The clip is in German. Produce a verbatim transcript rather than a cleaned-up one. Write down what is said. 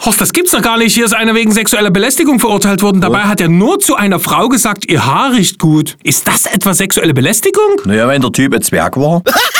Horst, das gibt's doch gar nicht. Hier ist einer wegen sexueller Belästigung verurteilt worden. Dabei hat er nur zu einer Frau gesagt, ihr Haar riecht gut. Ist das etwa sexuelle Belästigung? Naja, wenn der Typ ein Zwerg war.